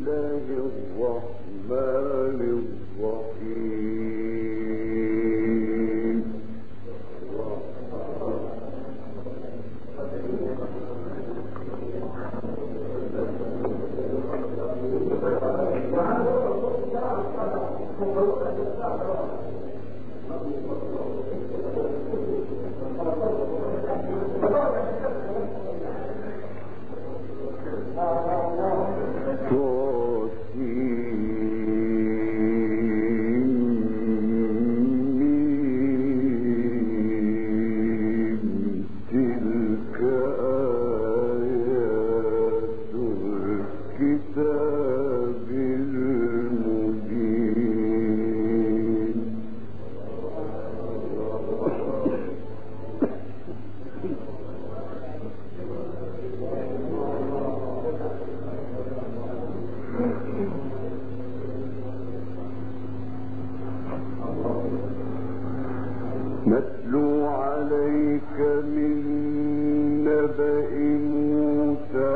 نتلو عليك من نبأ موسى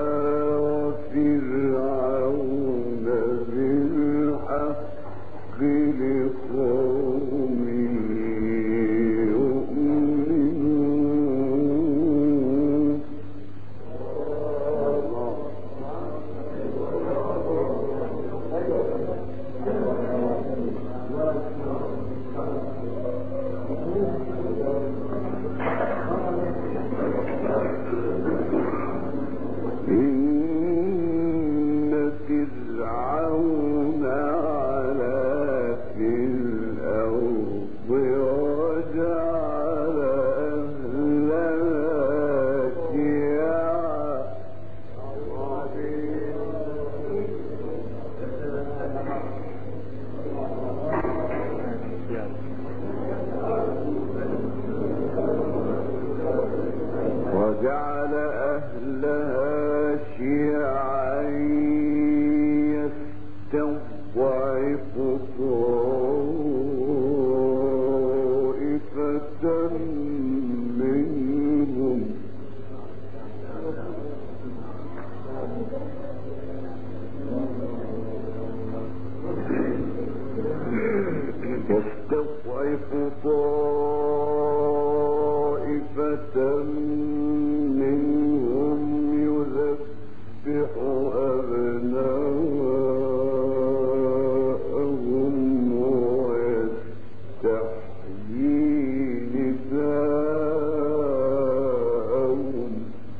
وفرعون بالحق لقوم يؤمنون. وجعل أهلها شيعا يستضعف طائفة منهم يذبح أبناءهم ويستحيي نساءهم.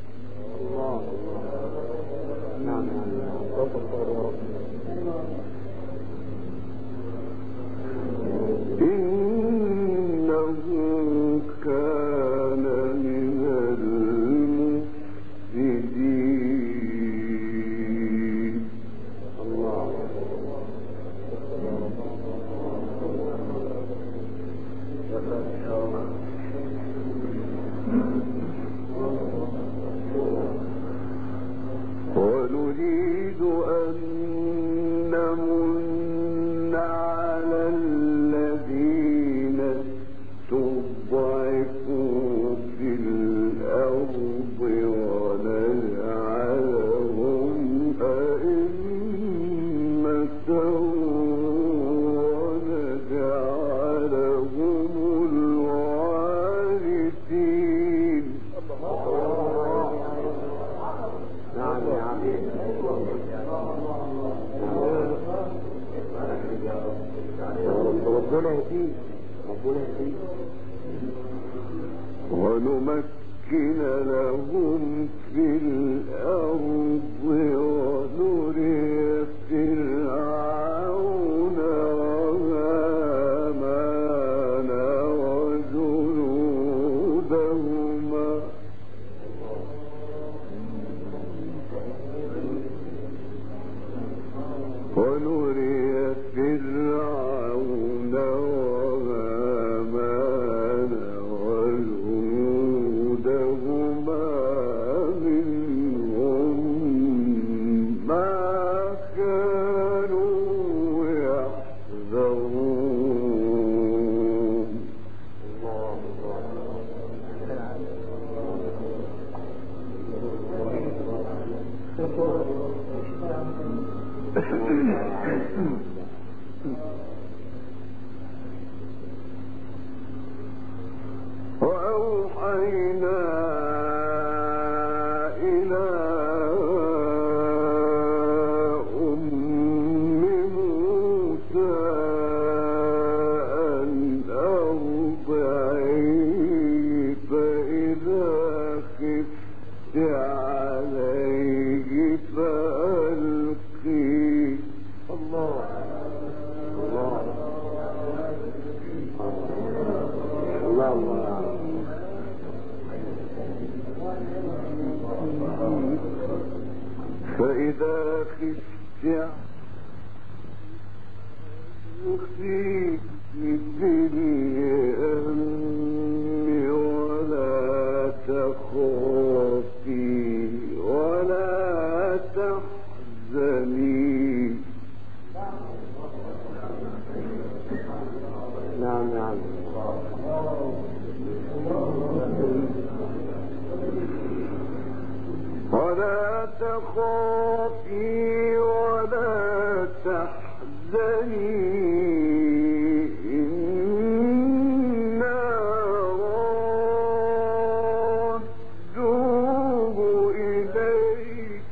إنه كان من المفسدين. ونريد أن نمن على الذين استضعفوا في الأرض ونجعلهم أئمة ونجعلهم الوارثين. ربنا يهديك. ونمكن لهم في الأرض ونري فرعون وهامان وجنودهما منهم ما كانوا يحذرون. وأوحينا إلى أم موسى أن أرضعيه فإذا خفت عليه فألقيه. الله الله الله الله. فإذا خفت في اليم ولا تخافي ولا تحزني. نعم نعم. ولا تخافي ولا تحزني إنا رادوه إليك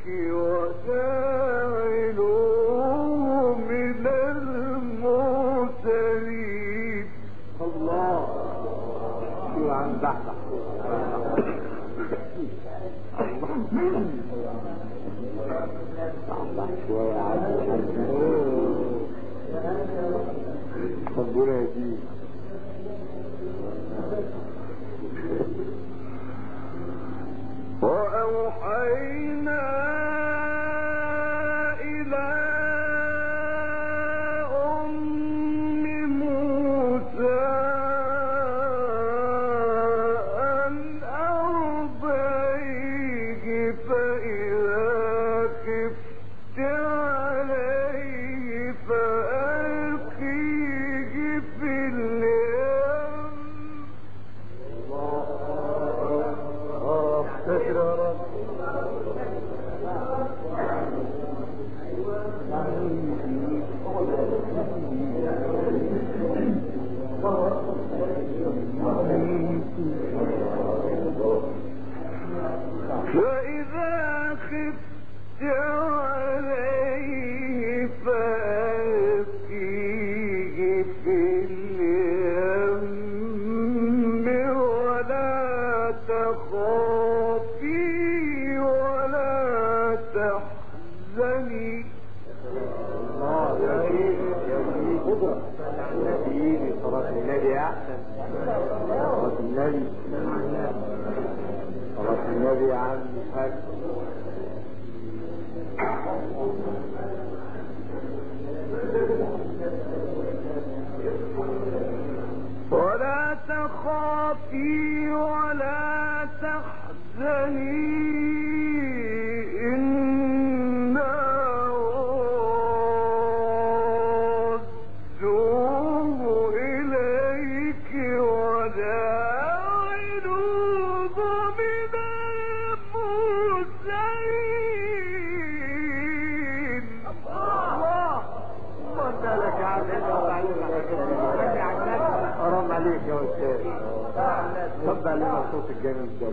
وجاعلوه من المرسلين. الله شو عم بحث شوية ربنا يهديك. وأوحينا إلى أم موسى أن أرضعيه فإذا خفت عليه فألقيه في اليم. فإذا خفت عليه فألقيه في اليم ولا تخافي ولا تحزني. صلاة النبي أحسن. صلاة النبي صلاة النبي عن الحاج. ولا تخافي ولا تحزني إنا رادوه إليك وجاعلوه من المرسلين. الله انت لك حرام عليك يا استاذ. تفضل علينا الصوت الجميل ده.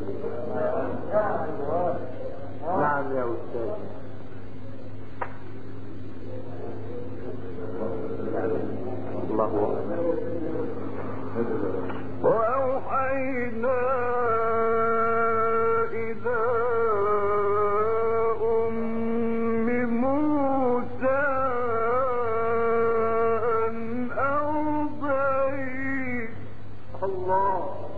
نعم يا استاذ. الله اكبر. وأوحينا إلى أم موسى أن أرضعيه. الله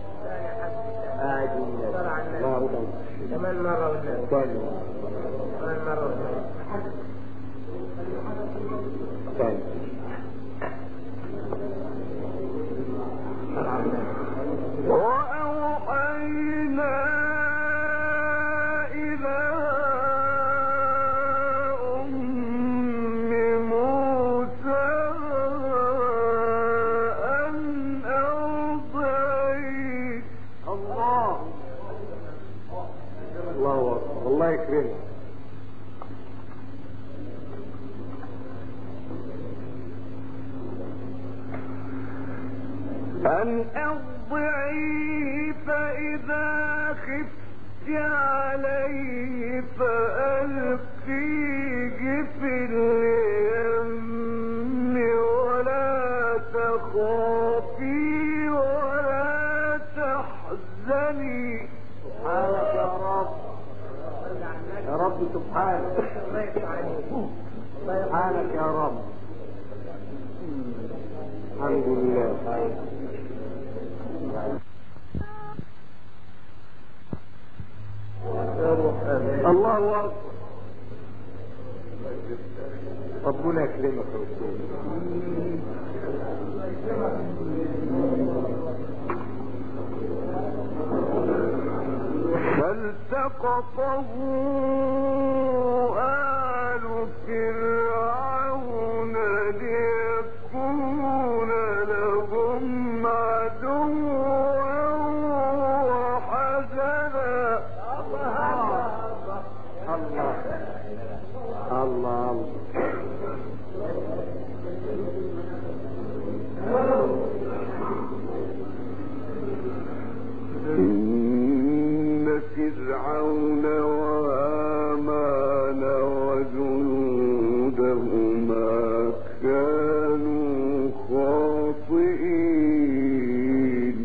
كمان مرة والناس كمان مرة وأوحينا إلى أم موسى أن أرضعيه. الله الله الله يكرمك. أن أرضعيه فإذا خفت عليه فألقيه في اليم ولا تخافي ولا تحزني. سبحانك يا رب، يا رب سبحانك، سبحانك يا رب. الحمد لله. الله أكبر. ربنا يكرمك يا أستاذ. فالتقطه آل فرعون ليكون لهم عدوا وحزنا. الله الله إن فرعون وهامان وجنودهما كانوا خاطئين.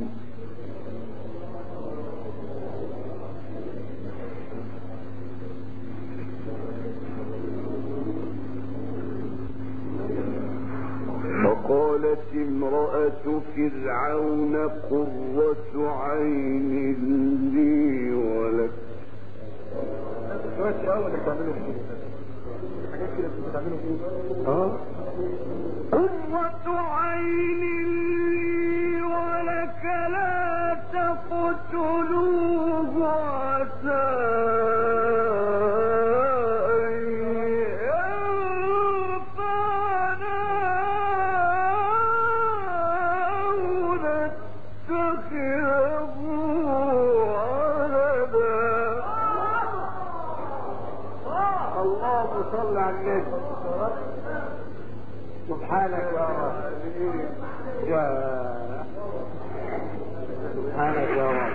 وقالت امرأة فرعون قرة عين لي ولك. قرة عين لي ولك لا تقتلوه عسى صل على النبي. سبحانك يا رب، يا سبحانك يا رب،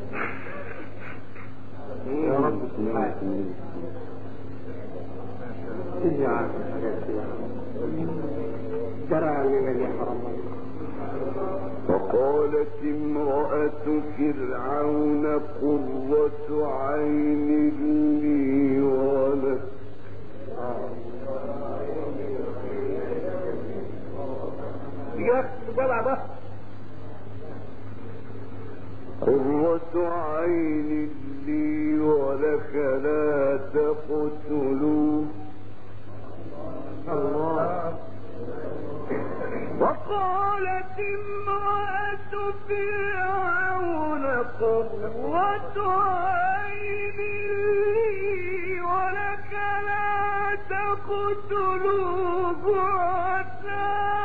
يا رب سبحانك. اجعل ترى لمن يحرم. وقالت امرأة فرعون قرة عين لي ولك. قرة عين لي ولك لا تقتلوه. الله. وقالت امرأة فرعون قرة عين لي ولك لا تقتلوه عسى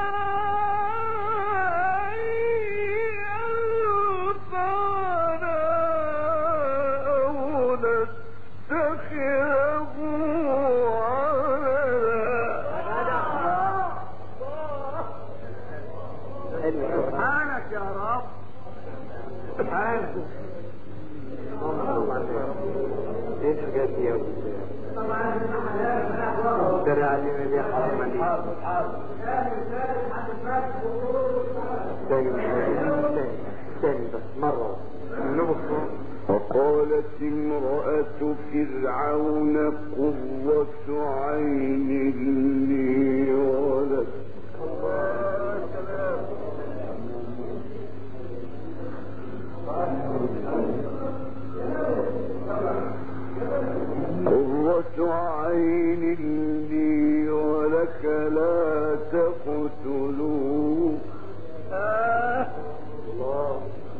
سبحانك يا رب، سبحانك. ايش قد يا ترى علينا دي حرمني. ثاني بس مرة. وقالت امرأة فرعون قرة عين لي ولك. قرة عين لي ولك لا تقتلوه. الله.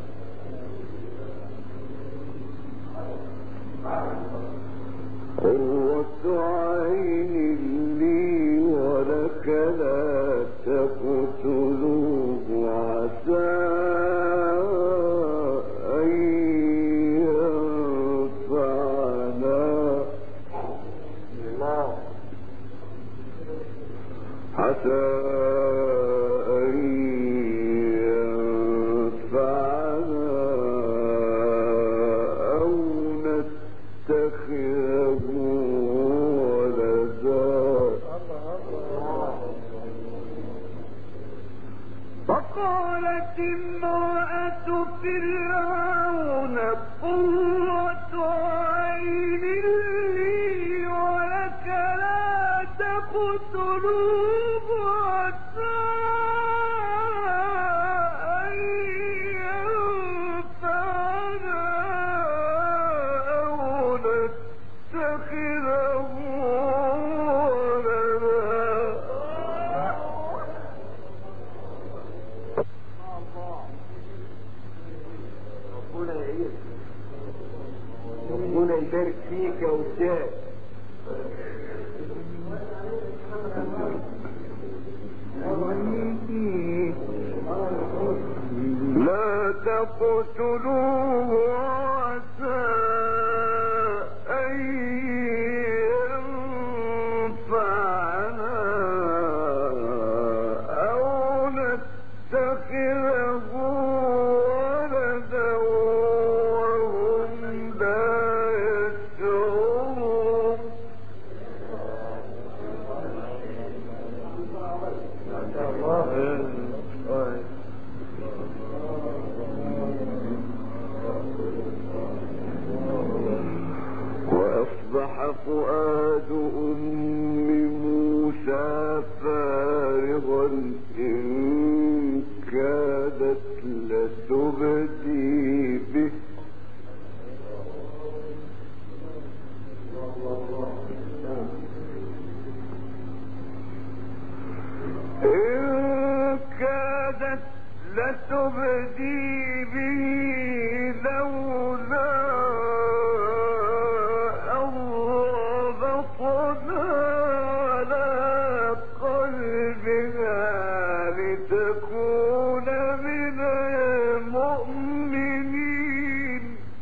قرة عين لي ولك لا تقتلوه عسى أن ينفعنا. عسى أن تقتلوه عسى أن ينفعنا أو نتخذه ربنا يبارك فيك يا أستاذ. لا تقتلوه عسى أن ينفعنا أو نتخذه ولدا وهم لا يشعرون. وأصبح فؤاد أم موسى فارغا إن كادت لتبدي به لولا أن ربطنا على قلبها لتكون من المؤمنين.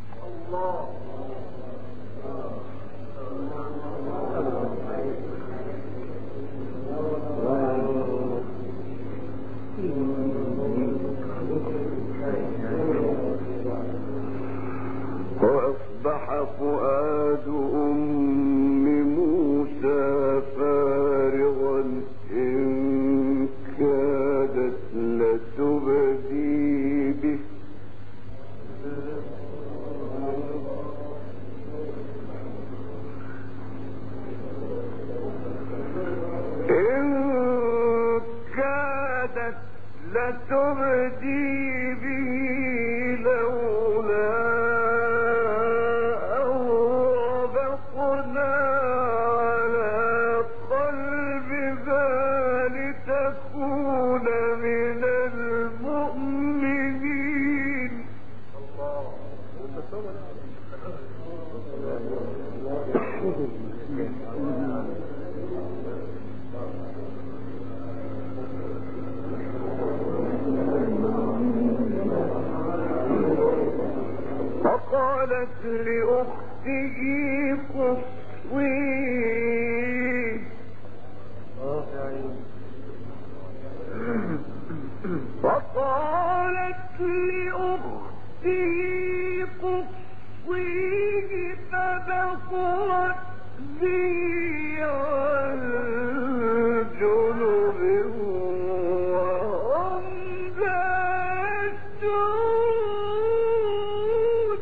وأصبح فؤاد أم موسى فارغا إن كادت لتبدي به لولا أن ربطنا على قلبها لتكون من المؤمنين. فقالت لأخته قصيه فبصرت به عن جنب وهم لا يشعرون.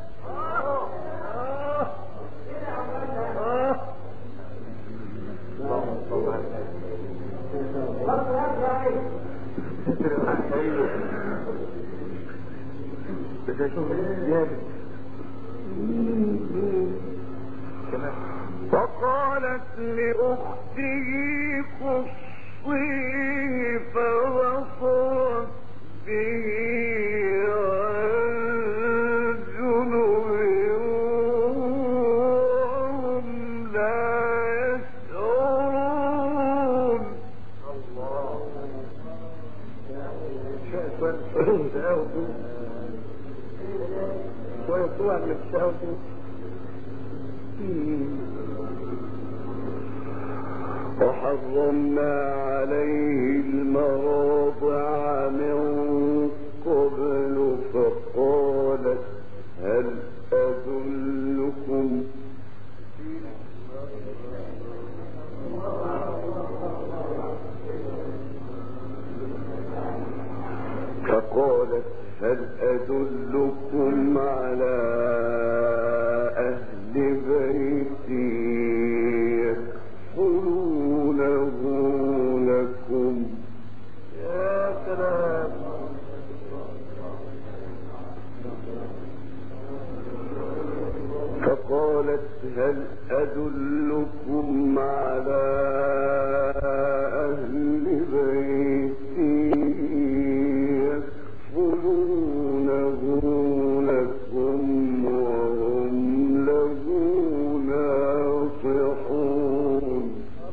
فقالت لأخته قصيه فبصرت به عن جنب وهم لا يشعرون. وحرمنا عليه المراضع من قبل فقالت هل أدلكم على أهل بيتي يكفلونه هل أدلكم على أهل بيت يكفلونه لكم وهم له ناصحون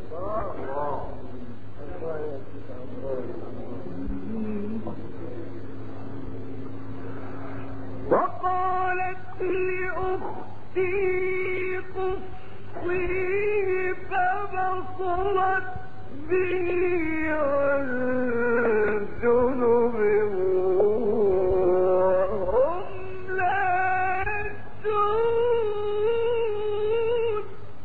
وقالت لأختي قصي فبصرت به عن جنب وهم لا يشعرون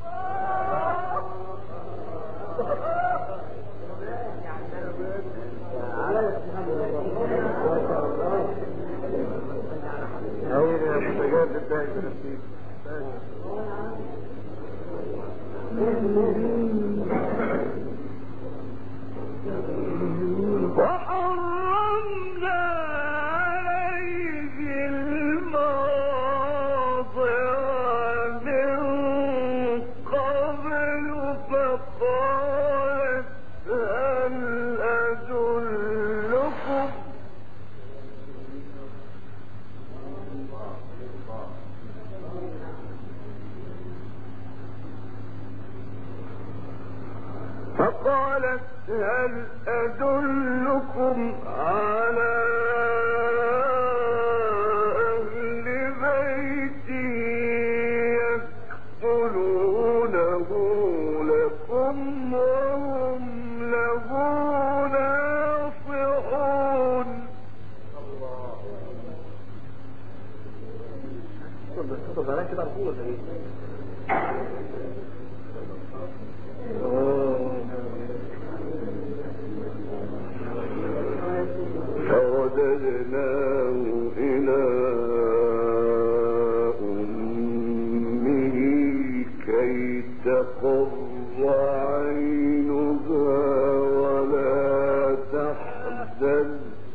وحرمنا عليه المراضع من قبل فقالت هل أدلكم على أهل بيت يكفلونه لكم وهم له ناصحون فرددناه إلى أمه كي تقر عينها ولا تحزن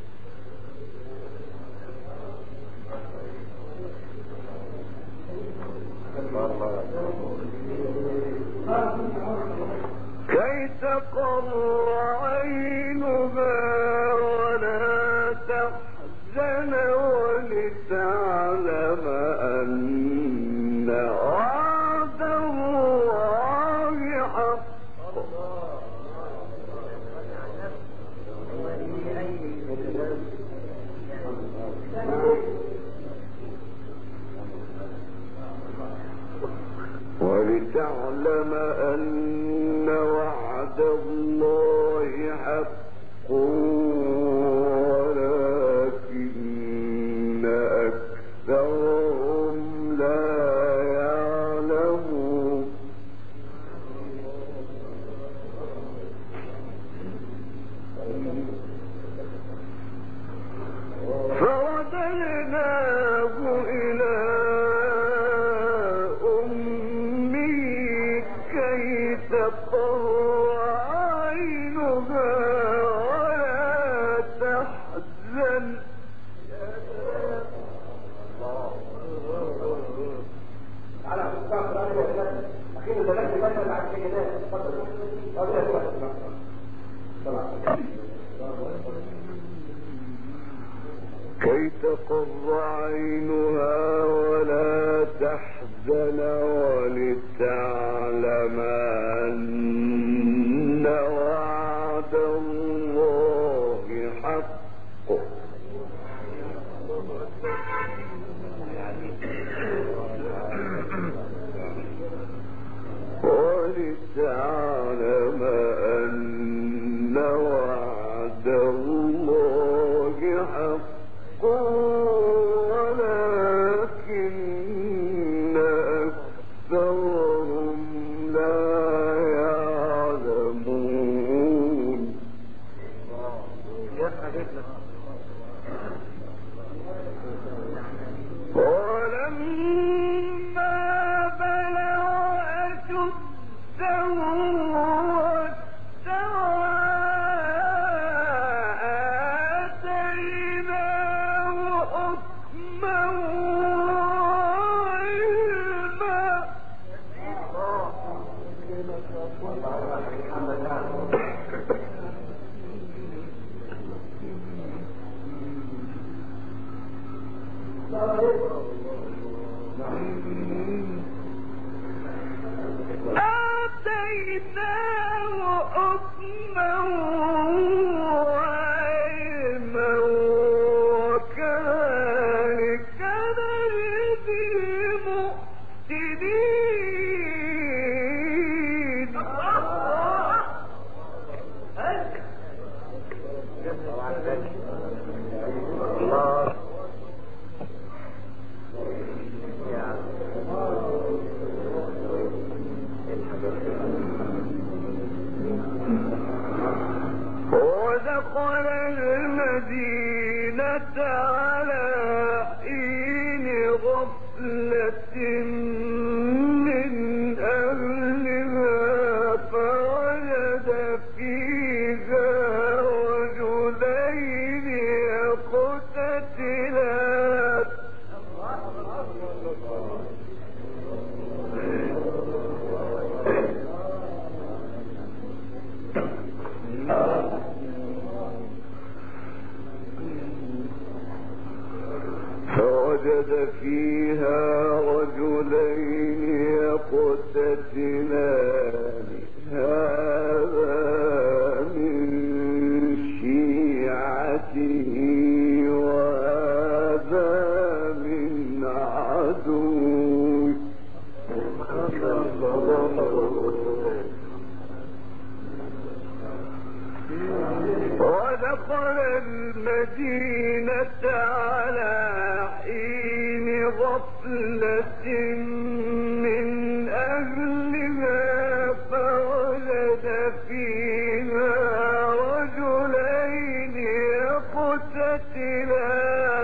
ولا تحزن ولتعلم أن وعد الله حق ولتعلم أن وعد الله حق ولكن أكثرهم لا يعلمون فرددناه إلى كي تقر عينها ولا تحزن كي تقر عينها ولا تحزن ولتعلم أن وعد الله حق ولتعلم أن وعد الله حق ولكن أكثرهم لا يعلمون ولما بلغ أشده واستوى آتيناه حكما وعلما ودخل المدينة على حين غفلة من أهلها فوجد فيها رجلين يقتتلان فوجد فيها رجلين يقتتلان هذا من شيعته وهذا من عدوه ودخل المدينة على حين غفلة من أهلها فوجد فيها رجلين يقتتلان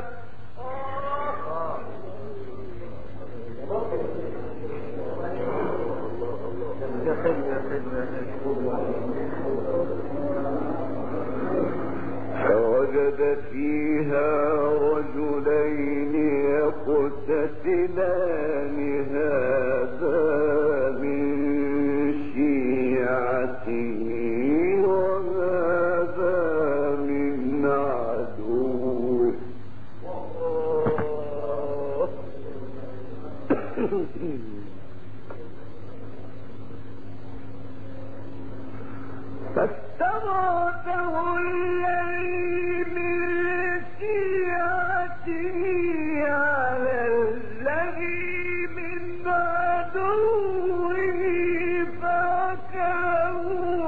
فوجد فيها رجلين يقتتلان هذا من شيعته وهذا من عدوه فاستغاثه الذي من شيعته على الذي من عدوه فأكله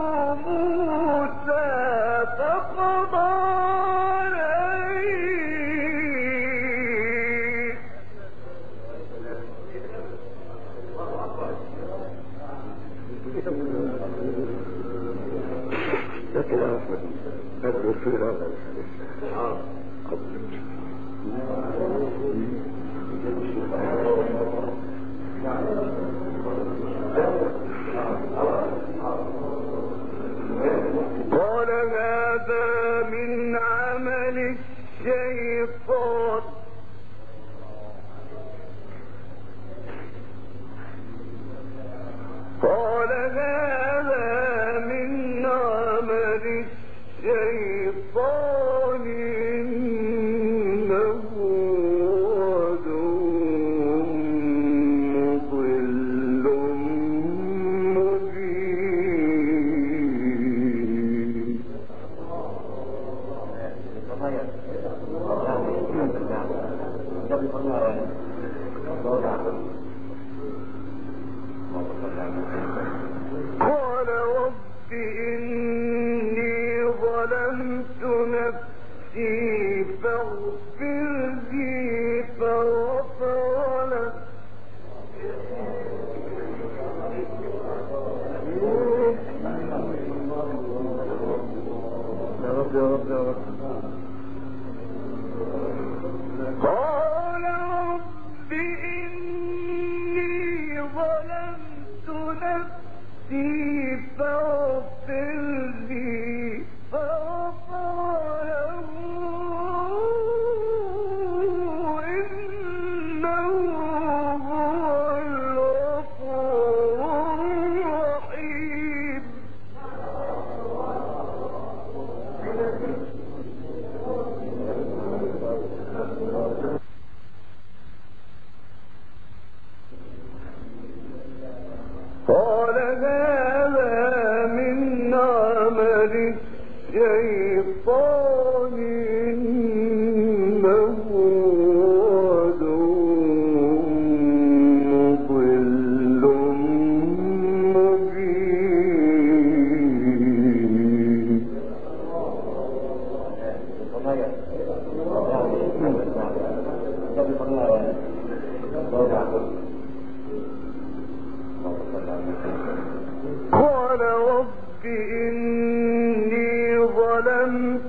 موسى فقضى عليه لكن أحمد أدعو في هذا الحديث قال هذا من عمل الشيطان قال هذا من عمل الشيطان إنه عدو مضل مبين قال رب إني ظلمت نفسي فاغفر لي فغفر له قال رب إني ظلمت نفسي فاغفر لي فغفر له إنه هو الغفور الرحيم قال هذا من عمل الشيطان إنه عدو مضل مبين قال رب إني ظلمت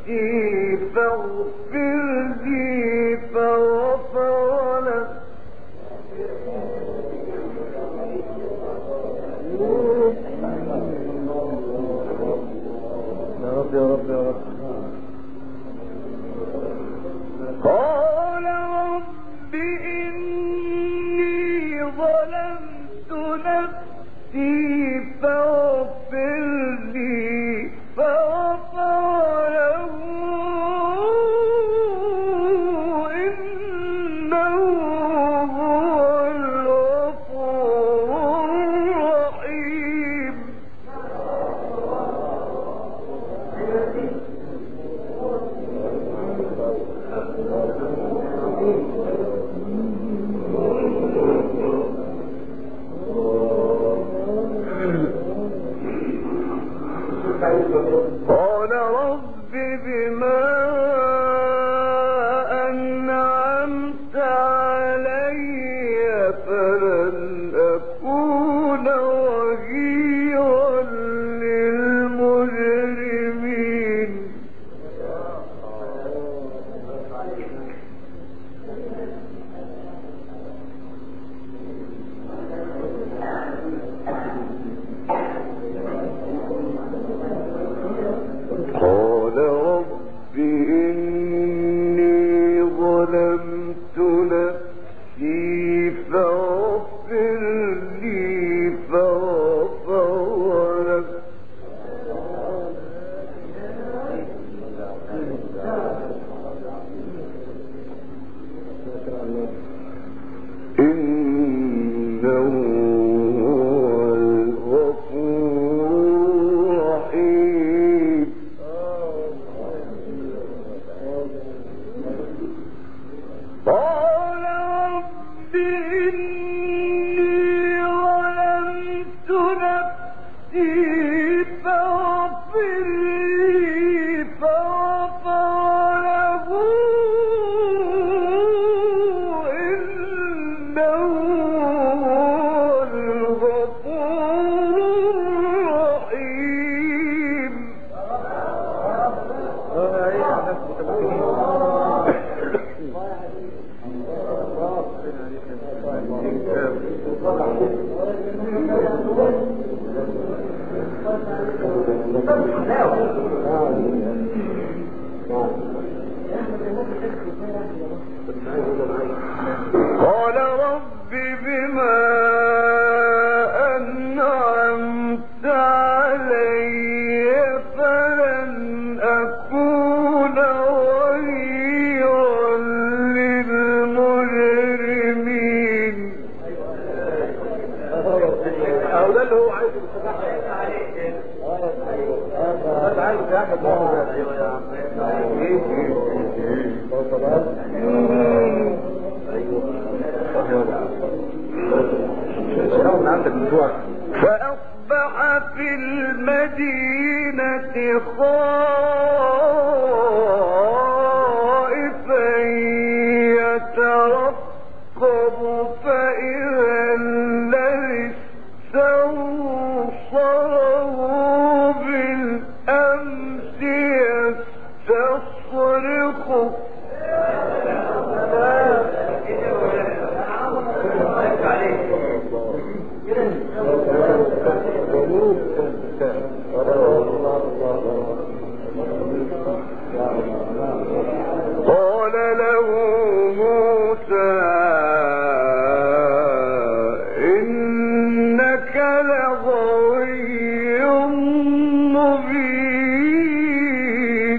قال رب بما أنعمت علي فلن أكون ظهيرا للمجرمين. ده اللي هو عايز فأصبح في المدينة خائفا يترقب فإذا الذي استنصره بالأمس يستصرخه. قال له موسى إنك لغوي مبين.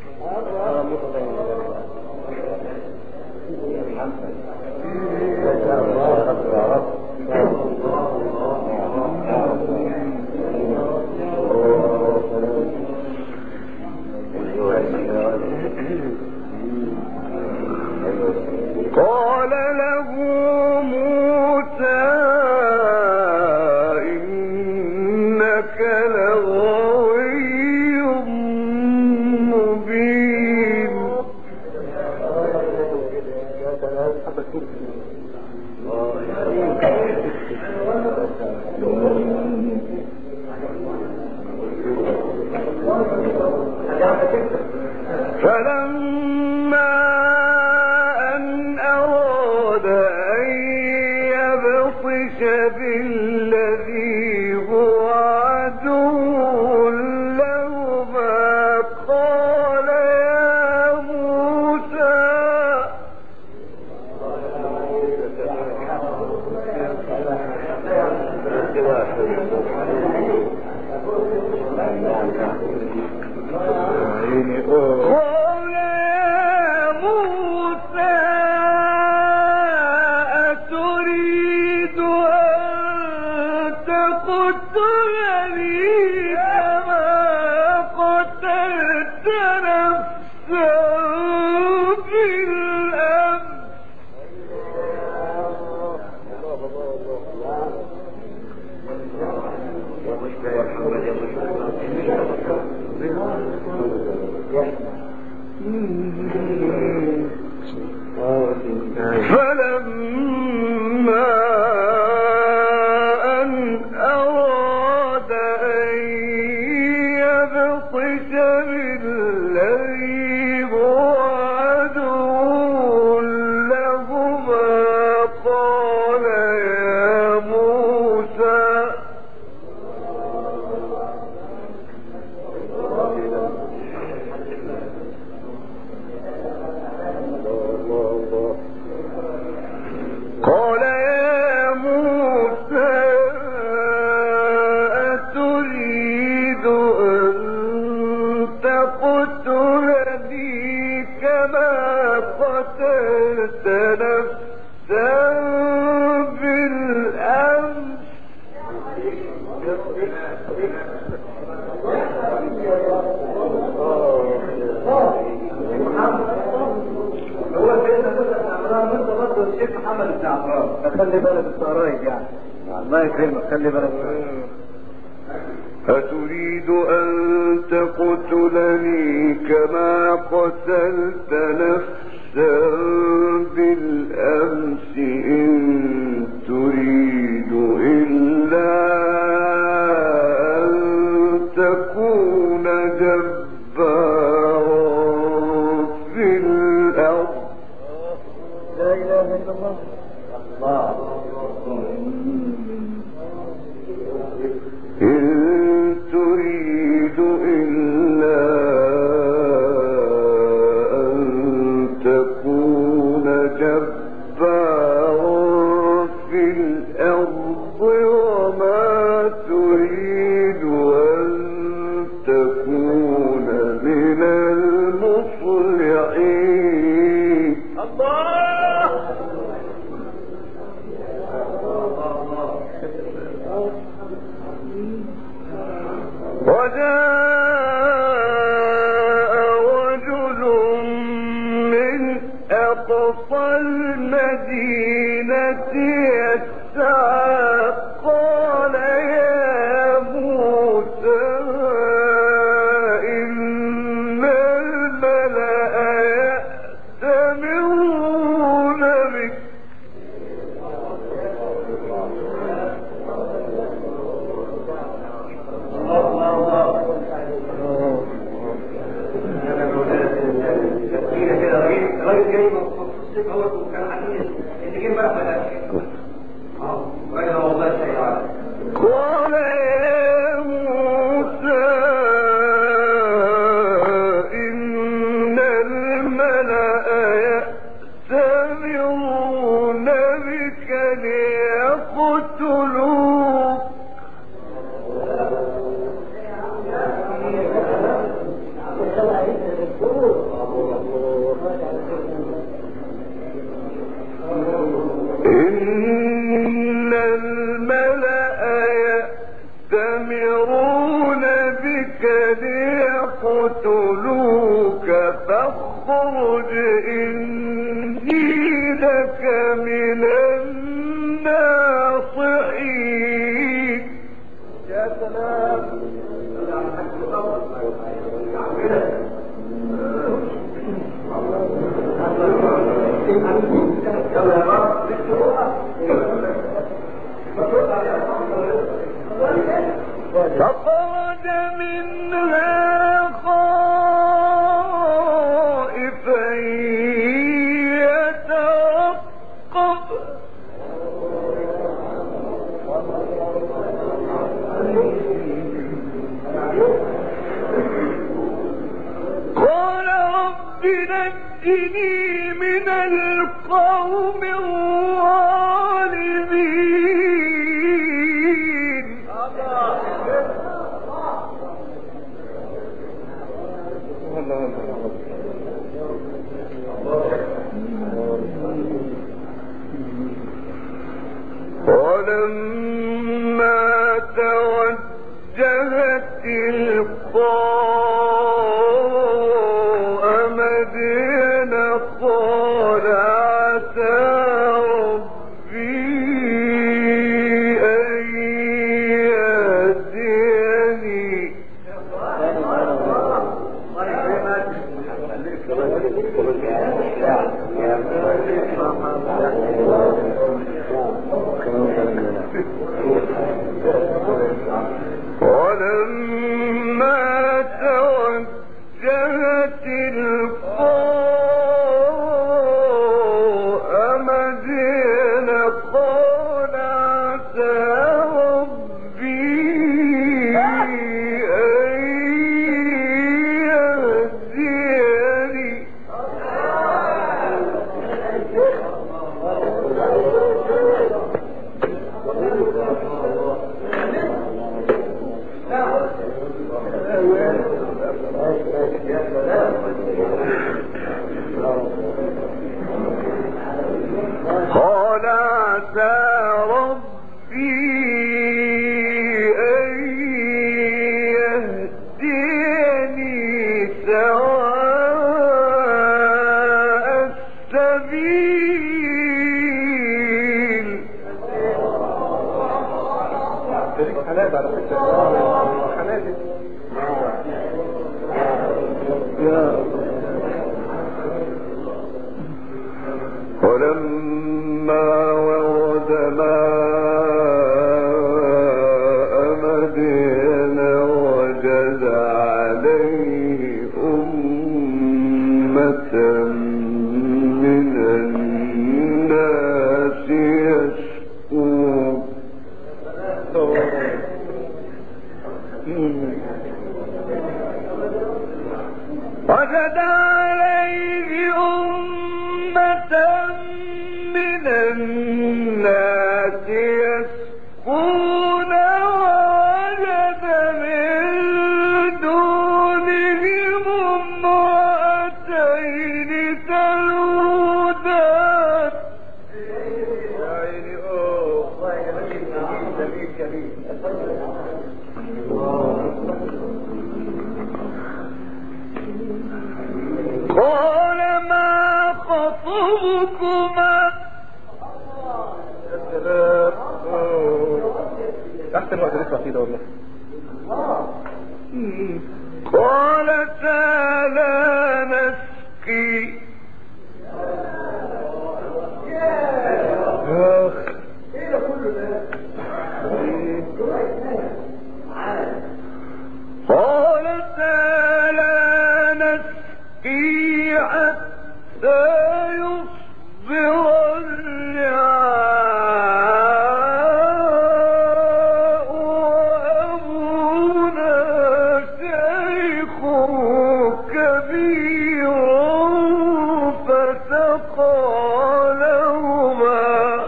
قال له موسى إنك لغوي مبين. بالذي هو عدو لهما قال يا موسى أتريد أن تقتلني كما قتلت نفسا بالأمس هو سيدنا موسى بن عمران وانت برضه الشيخ محمد بن عمران فخلي بالك الصرايق يعني الله يكرمك خلي بالك. أتريد أن تقتلني كما قتلت نفسا بالأمس إن تريد إلا أن تكون جبارا في الأرض. لا إله إلا الله. إن تريد إلا أن تكون جبارا في الأرض وما تريد أن تكون من المصلحين. وجاء رجل من أقصى المدينة يسعى قال يا موسى إن الملأ يأتمرون بك قال يا موسى إن الملأ يأتمرون بك ليقتلوك إن الملأ يأتمرون بك ليقتلوك فاخرج إني لك من الناصحين. يا سلام. فخرج منها خائفا يترقب قال رب نجني من القوم الظالمين. ولما توجه تلقاء مدين قال عسى ربي أن يهديني. ولما وجد عليه أمة من الناس يسقون ووجد من دونهم امرأتين تذودان. قال ما خطبكما؟ احسن وقت نسمع فيه ده والله. قالتا لا نسقي. قالتا لا نسقي حتى يصدر الرعاء وأبونا شيخ كبير فسقى لهما.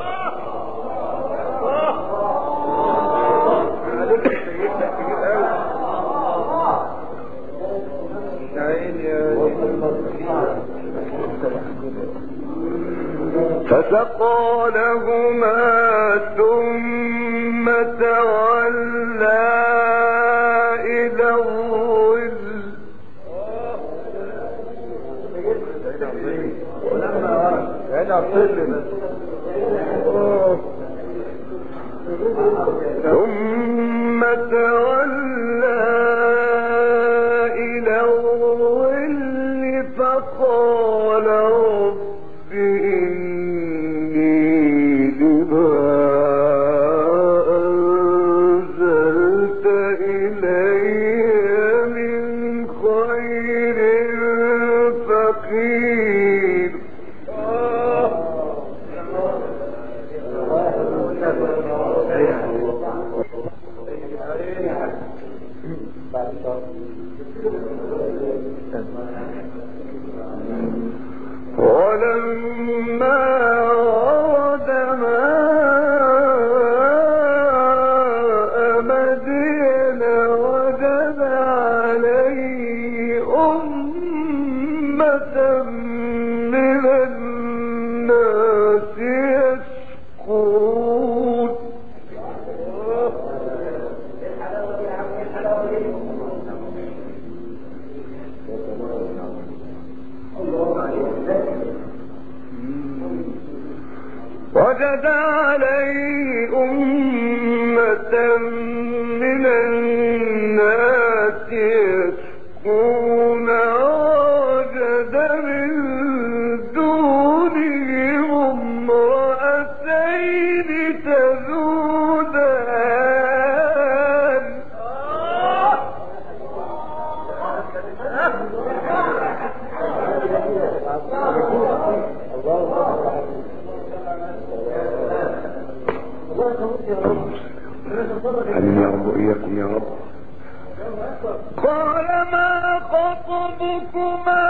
فسقى لهما ثم تولى إلى الظل. ثم تولى إلى الظل فقال رب إني لما أنزلت إلي من خير فقير. ولما ورد ماء مدين وجد عليه أمة من الناس يسقون. وجد عليه أمة من الناس يسقون ووجد من دونهم امرأتين تذودان. آمين يا رب وإياكم يا رب. قال ما خطبكما؟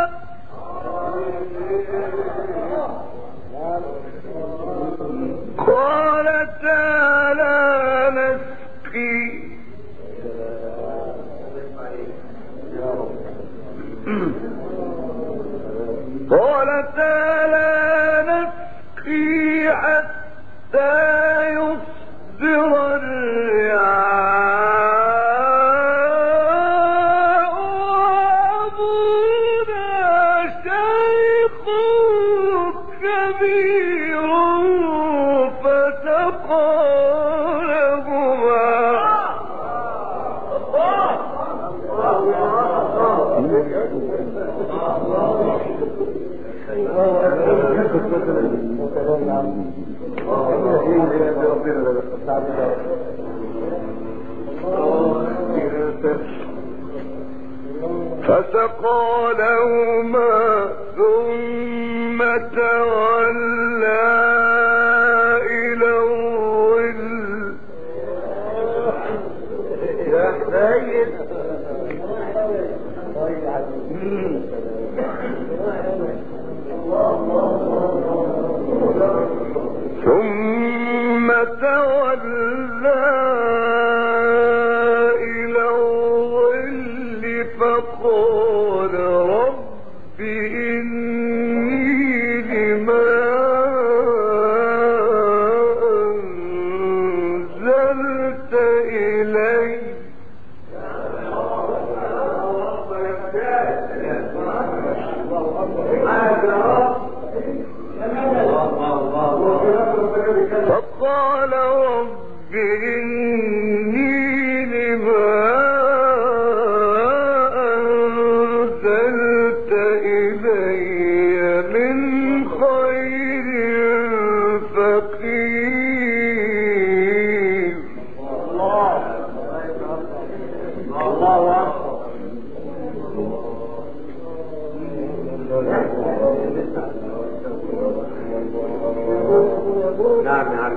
قالتا لا نسقي. قالتا لا نسقي حتى يصدر الرعاء وأبونا شيخ كبير فسقى لهما. فسقى لهما ثم تولى إلى الظل. يا سيد ثم تولى إلى الظل فقال رب إني لما أنزلت إلي فقال رب إني لما أنزلت إلي من خير فقير. الله نعم.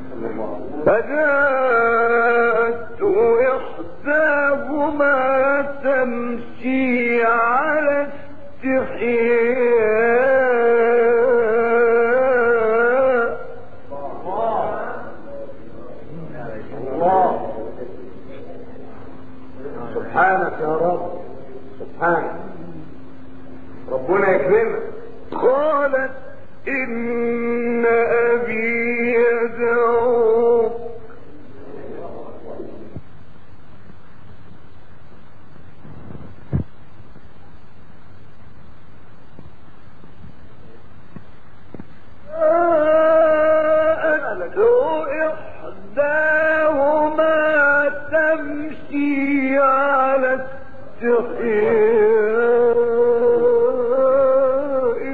فجاءت إحداهما تمشي على استحياء. الله سبحانك يا رب، سبحانك، ربنا يكرمك. قالت إن أبي يدعوك. إحداهما تمشي على استحياء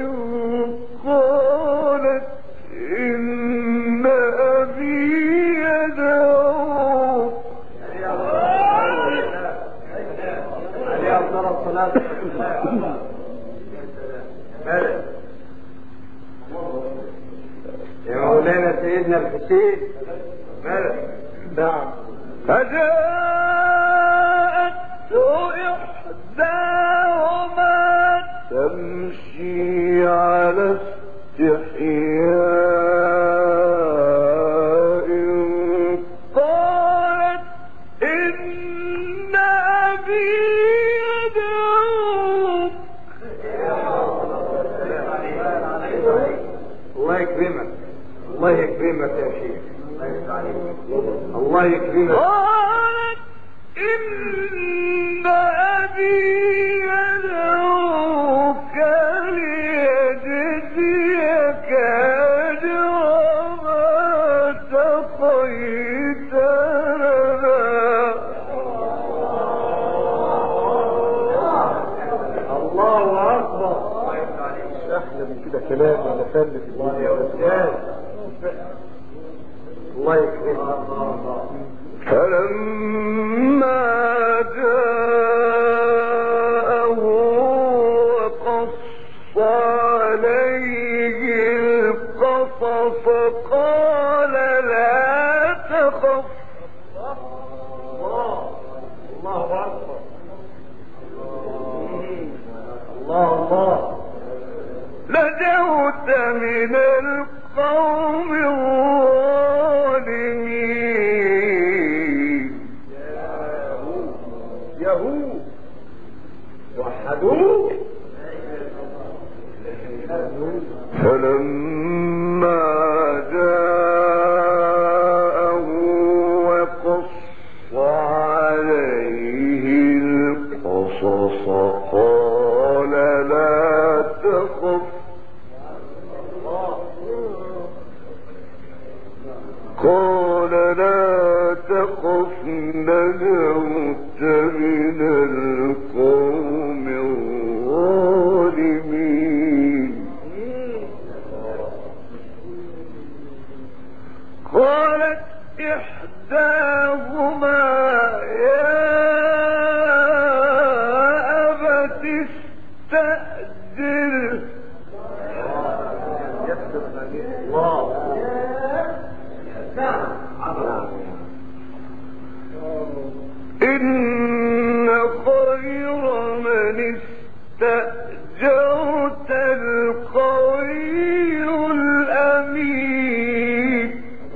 قالت إن أبي يدعوك. عليه أفضل الصلاة والسلام. يا مولانا سيدنا الحسين. نعم. فجاءت إحداهما تمشي على استحياء قالت إن أبي يدعوك. الله يكرمك، الله يكرمك يا شيخ، الله يكرمك. قالت إن أبي يدعوك ليجزيك أجر ما سقيت لنا. الله أكبر. مش أحلى من كده كلام ولا فن. الله يا أستاذ، الله يكرمك. فلما جاءه وقص عليه القصص قال لا تخف. الله أكبر. الله نجوت من القوم الظالمين. يهود وحدوه. فلما جاءه وقص عليه القصص قال لا تخف. قال لا تخف نجوت من القوم الظالمين. قالت إحداهما يا أبت استأجره استأجرت القوي الأمين.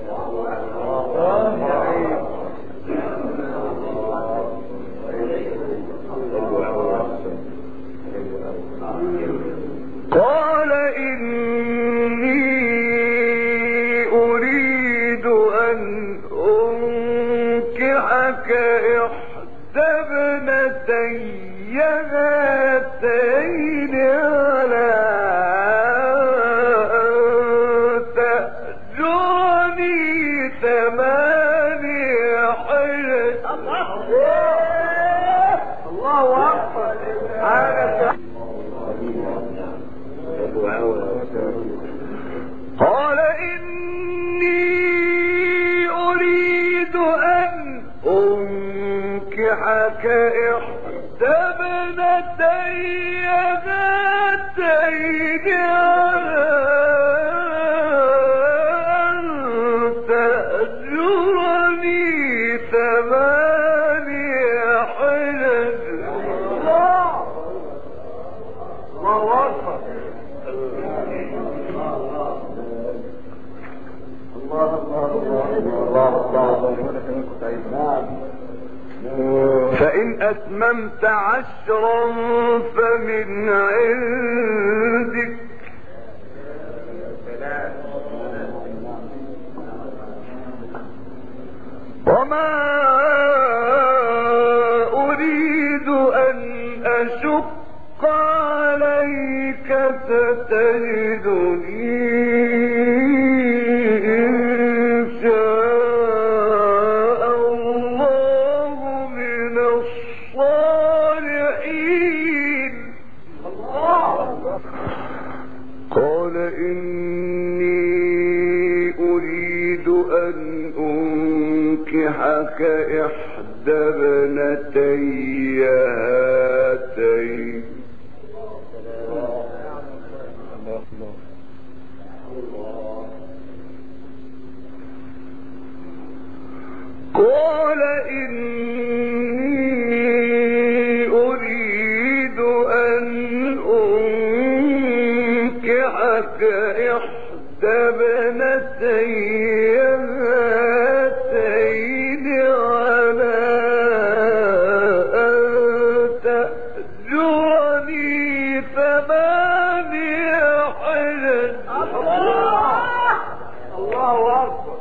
قال إني أريد أن أنكحك إحدى ابنتي هاتين على أن تأجرني 8 حجج. الله أكبر. قال إني أريد أن أنكحك إحدى ابنتي هاتين على أن تأجرني 8 حجج. الله أكبر. فإن أتممت 10 فمن عندك وما أريد أن أشق عليك ستجدني إن شاء الله من الصالحين. قال إني أريد أن أنكحك إحدى ابنتي هاتين قال إني أريد أن أنكحك إحدى ابنتي هاتين على أن تأجرني 8 حجج. الله أكبر.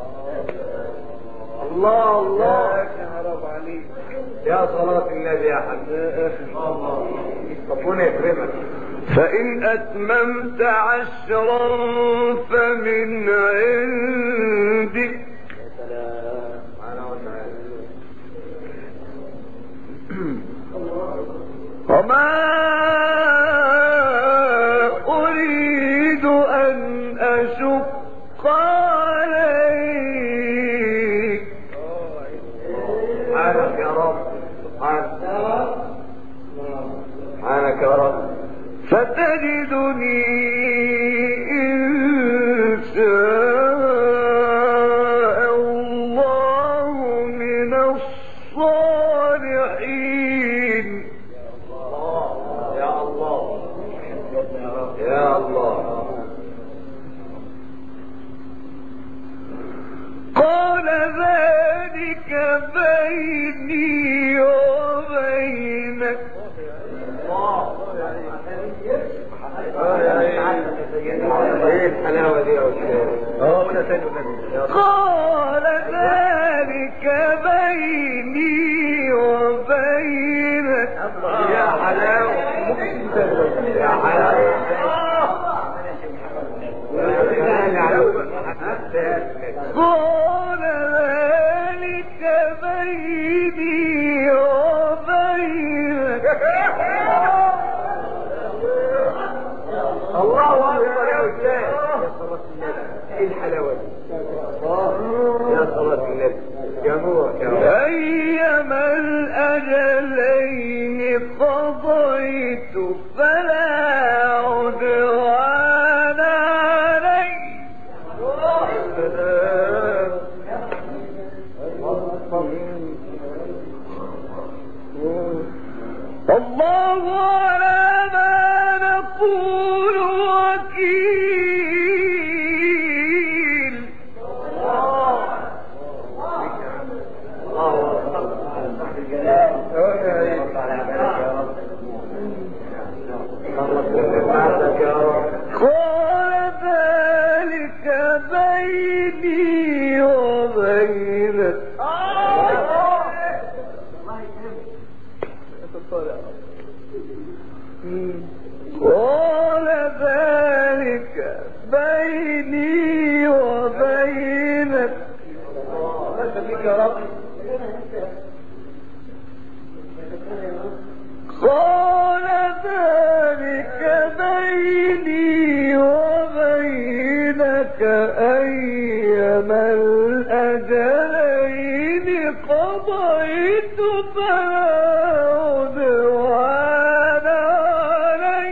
الله الله. يا صلاة النبي يا حبيبي. ربنا يكرمك. فإن أتممت 10 فمن عندك وما أريد أن أشق عليك. سبحانك يا رب. سبحانك يا رب. فتجدني إن شاء الله من الصالحين. يا الله يا الله. قال ذلك بيني وبينك. ايه الحلاوة دي يا أستاذ؟ قال ذلك بيني وبينك. يا حلاوة يا حلاوة. قال ذلك بيني وبينك. الله أكبر يا أستاذ. يا صلاة النبي. ايه الحلاوة دي؟ يا صلاة النبي. يا نور يا رب. أيما الأجلين قضيت فلا عدوان علي. الله على قال ذلك بيني وبينك. الله يخليك يا رب. قال ذلك بيني وبينك أيما الأجلين قضيت فلا عدوان علي.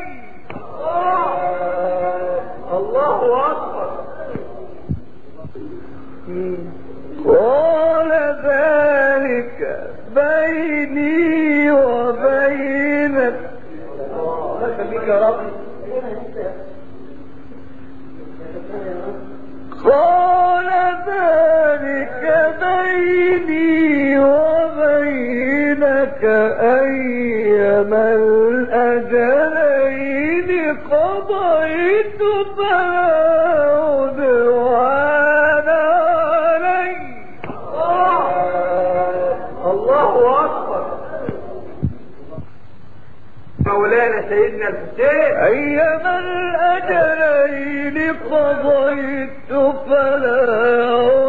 الله أكبر. قال ذلك بيني وبينك. الله يخليك يا رب. قال ذلك بيني وبينك أيما الأجلين قضيت فلا عدوان علي. الله أكبر. مولانا سيدنا الحسين. أيما الأجلين قضيت فلا